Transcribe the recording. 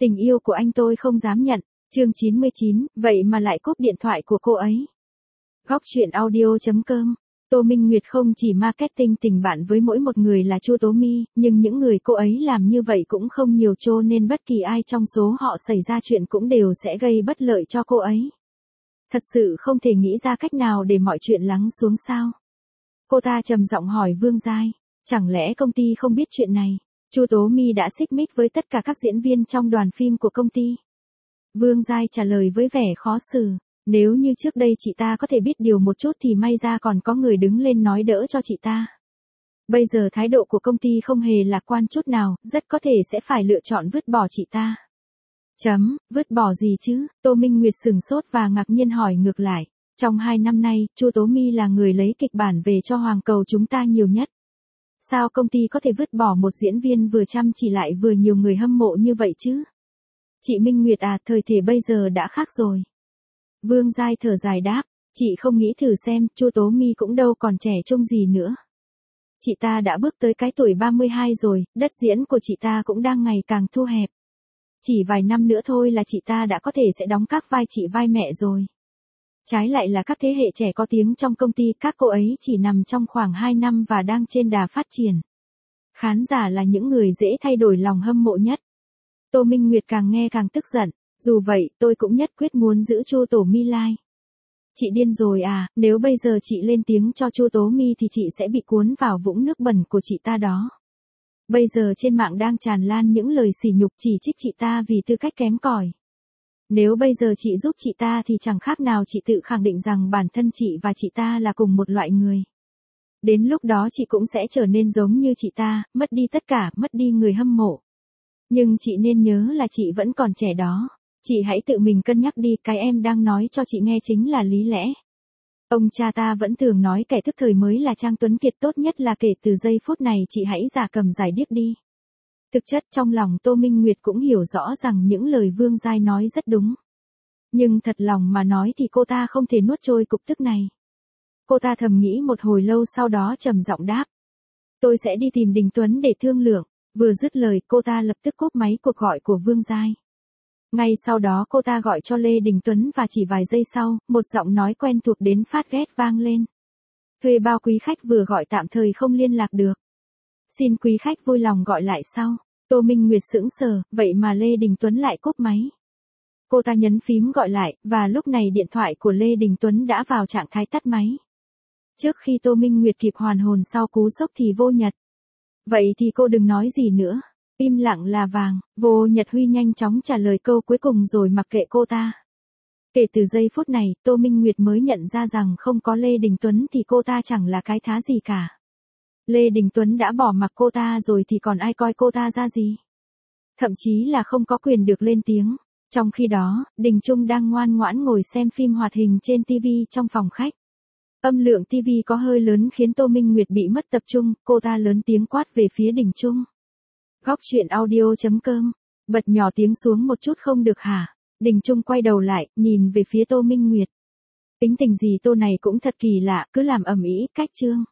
Tình yêu của anh tôi không dám nhận. Chương 99, vậy mà lại cúp điện thoại của cô ấy. Góc truyện audio.com. Tô Minh Nguyệt không chỉ marketing tình bạn với mỗi một người là Chu Tố Mi, nhưng những người cô ấy làm như vậy cũng không nhiều, cho nên bất kỳ ai trong số họ xảy ra chuyện cũng đều sẽ gây bất lợi cho cô ấy. Thật sự không thể nghĩ ra cách nào để mọi chuyện lắng xuống sao? Cô ta trầm giọng hỏi Vương Giai, chẳng lẽ công ty không biết chuyện này? Chu Tố Mi đã xích mích với tất cả các diễn viên trong đoàn phim của công ty. Vương Giai trả lời với vẻ khó xử, nếu như trước đây chị ta có thể biết điều một chút thì may ra còn có người đứng lên nói đỡ cho chị ta. Bây giờ thái độ của công ty không hề lạc quan chút nào, rất có thể sẽ phải lựa chọn vứt bỏ chị ta. Vứt bỏ gì chứ? Tô Minh Nguyệt sửng sốt và ngạc nhiên hỏi ngược lại. Trong 2 năm nay, Chu Tố Mi là người lấy kịch bản về cho Hoàng Cầu chúng ta nhiều nhất. Sao công ty có thể vứt bỏ một diễn viên vừa chăm chỉ lại vừa nhiều người hâm mộ như vậy chứ? Chị Minh Nguyệt à, thời thể bây giờ đã khác rồi. Vương Giai thở dài đáp, chị không nghĩ thử xem, Chu Tố Mi cũng đâu còn trẻ trung gì nữa. Chị ta đã bước tới cái tuổi 32 rồi, đất diễn của chị ta cũng đang ngày càng thu hẹp. Chỉ vài năm nữa thôi là chị ta đã có thể sẽ đóng các vai chị vai mẹ rồi. Trái lại là các thế hệ trẻ có tiếng trong công ty, các cô ấy chỉ nằm trong khoảng 2 năm và đang trên đà phát triển. Khán giả là những người dễ thay đổi lòng hâm mộ nhất. Tô Minh Nguyệt càng nghe càng tức giận, dù vậy tôi cũng nhất quyết muốn giữ Chu Tố Mi lại. Chị điên rồi à, nếu bây giờ chị lên tiếng cho Chu Tố Mi thì chị sẽ bị cuốn vào vũng nước bẩn của chị ta đó. Bây giờ trên mạng đang tràn lan những lời sỉ nhục chỉ trích chị ta vì tư cách kém cỏi. Nếu bây giờ chị giúp chị ta thì chẳng khác nào chị tự khẳng định rằng bản thân chị và chị ta là cùng một loại người. Đến lúc đó chị cũng sẽ trở nên giống như chị ta, mất đi tất cả, mất đi người hâm mộ. Nhưng chị nên nhớ là chị vẫn còn trẻ đó. Chị hãy tự mình cân nhắc đi, cái em đang nói cho chị nghe chính là lý lẽ. Ông cha ta vẫn thường nói kẻ thức thời mới là Trang Tuấn Kiệt, tốt nhất là kể từ giây phút này chị hãy giả cầm giải điếc đi. Thực chất trong lòng Tô Minh Nguyệt cũng hiểu rõ rằng những lời Vương Giai nói rất đúng. Nhưng thật lòng mà nói thì cô ta không thể nuốt trôi cục tức này. Cô ta thầm nghĩ một hồi lâu sau đó trầm giọng đáp. Tôi sẽ đi tìm Đình Tuấn để thương lượng. Vừa dứt lời cô ta lập tức cúp máy cuộc gọi của Vương Giai. Ngay sau đó cô ta gọi cho Lê Đình Tuấn và chỉ vài giây sau, một giọng nói quen thuộc đến phát ghét vang lên. Thuê bao quý khách vừa gọi tạm thời không liên lạc được. Xin quý khách vui lòng gọi lại sau. Tô Minh Nguyệt sững sờ, vậy mà Lê Đình Tuấn lại cúp máy. Cô ta nhấn phím gọi lại, và lúc này điện thoại của Lê Đình Tuấn đã vào trạng thái tắt máy. Trước khi Tô Minh Nguyệt kịp hoàn hồn sau cú sốc thì Vô Nhật. Vậy thì cô đừng nói gì nữa. Im lặng là vàng. Vô Nhật Huy nhanh chóng trả lời câu cuối cùng rồi mặc kệ cô ta. Kể từ giây phút này, Tô Minh Nguyệt mới nhận ra rằng không có Lê Đình Tuấn thì cô ta chẳng là cái thá gì cả. Lê Đình Tuấn đã bỏ mặc cô ta rồi thì còn ai coi cô ta ra gì. Thậm chí là không có quyền được lên tiếng. Trong khi đó, Đình Trung đang ngoan ngoãn ngồi xem phim hoạt hình trên TV trong phòng khách. Âm lượng TV có hơi lớn khiến Tô Minh Nguyệt bị mất tập trung, cô ta lớn tiếng quát về phía Đình Trung. Góc truyện audio.com. Bật nhỏ tiếng xuống một chút không được hả? Đình Trung quay đầu lại, nhìn về phía Tô Minh Nguyệt. Tính tình gì Tô này cũng thật kỳ lạ, cứ làm ầm ĩ, cách chương.